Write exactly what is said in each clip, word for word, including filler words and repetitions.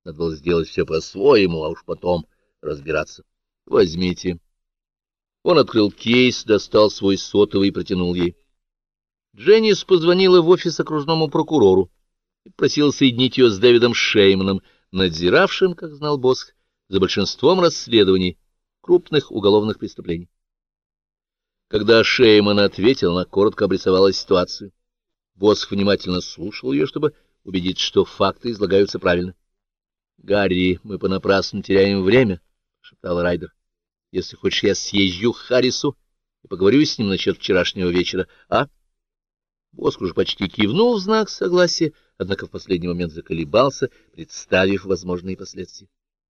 Надо было сделать все по-своему, а уж потом разбираться. Возьмите. Он открыл кейс, достал свой сотовый и протянул ей. Дженнис позвонила в офис окружному прокурору и просила соединить ее с Дэвидом Шейманом, надзиравшим, как знал Босх, за большинством расследований крупных уголовных преступлений. Когда Шейман ответил, она коротко обрисовала ситуацию. Босх внимательно слушал ее, чтобы убедиться, что факты излагаются правильно. — Гарри, мы понапрасну теряем время, — шептал Райдер. — Если хочешь, я съезжу к Харрису и поговорю с ним насчет вчерашнего вечера, а? Босх уже почти кивнул в знак согласия, однако в последний момент заколебался, представив возможные последствия.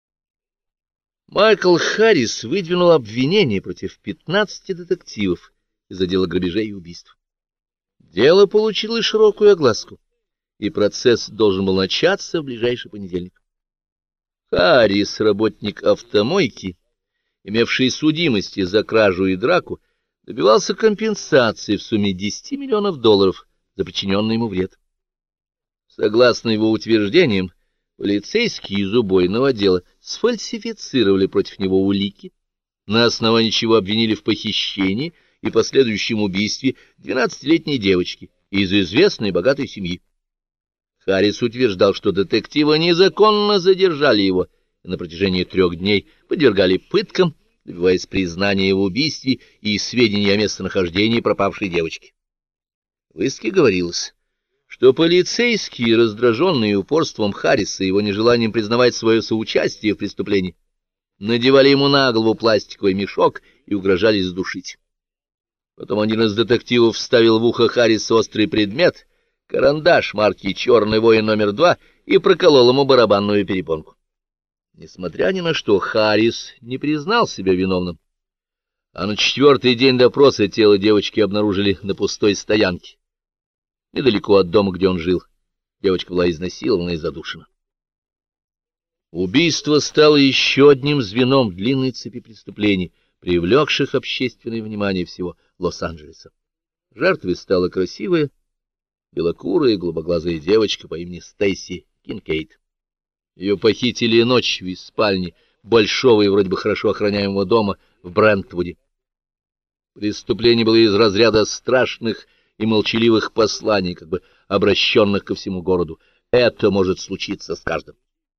Майкл Харрис выдвинул обвинение против пятнадцати детективов из отдела грабежей и убийств. Дело получило широкую огласку, и процесс должен был начаться в ближайший понедельник. Харрис, работник автомойки, имевший судимости за кражу и драку, добивался компенсации в сумме десяти миллионов долларов за причиненный ему вред. Согласно его утверждениям, полицейские из убойного отдела сфальсифицировали против него улики, на основании чего обвинили в похищении и последующем убийстве двенадцатилетней девочки из известной богатой семьи. Харрис утверждал, что детективы незаконно задержали его и на протяжении трех дней подвергали пыткам, добиваясь признания в убийстве и сведений о местонахождении пропавшей девочки. В иске говорилось, что полицейские, раздраженные упорством Харриса и его нежеланием признавать свое соучастие в преступлении, надевали ему на голову пластиковый мешок и угрожали задушить. Потом один из детективов вставил в ухо Харриса острый предмет, карандаш марки «Черный воин номер два», и проколол ему барабанную перепонку. Несмотря ни на что, Харрис не признал себя виновным, а на четвертый день допроса тело девочки обнаружили на пустой стоянке, недалеко от дома, где он жил. Девочка была изнасилована и задушена. Убийство стало еще одним звеном в длинной цепи преступлений, привлекших общественное внимание всего Лос-Анджелеса. Жертвой стала красивая, белокурая, голубоглазая девочка по имени Стейси Кинкейд. Ее похитили ночью из спальни большого и вроде бы хорошо охраняемого дома в Брентвуде. Преступление было из разряда страшных и молчаливых посланий, как бы обращенных ко всему городу. Это может случиться с каждым.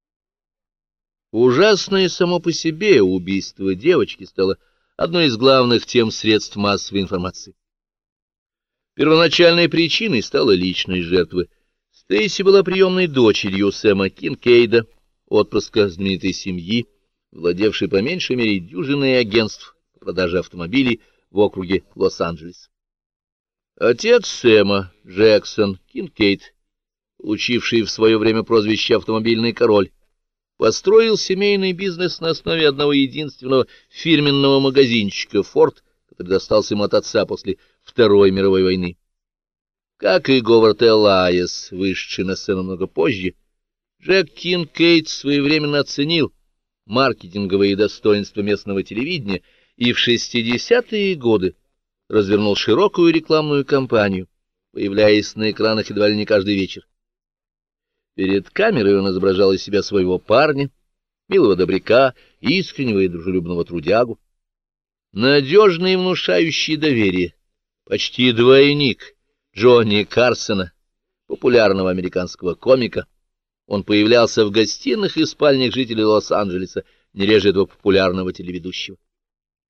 Ужасное само по себе убийство девочки стало одной из главных тем средств массовой информации. Первоначальной причиной стала личность жертвы. Стейси была приемной дочерью Сэма Кинкейда, отпрыска знаменитой семьи, владевшей по меньшей мере дюжиной агентств по продаже автомобилей в округе Лос-Анджелес. Отец Сэма, Джексон Кинкейд, получивший в свое время прозвище «Автомобильный король», построил семейный бизнес на основе одного единственного фирменного магазинчика «Форд», который достался ему от отца после Второй мировой войны. Как и Говард Элайас, вышедший на сцену много позже, Джек Кинкейд своевременно оценил маркетинговые достоинства местного телевидения и в шестидесятые годы развернул широкую рекламную кампанию, появляясь на экранах едва ли не каждый вечер. Перед камерой он изображал из себя своего парня, милого добряка, искреннего и дружелюбного трудягу. Надежный и внушающий доверие, почти двойник Джонни Карсона, популярного американского комика, он появлялся в гостиных и спальнях жителей Лос-Анджелеса, не реже этого популярного телеведущего.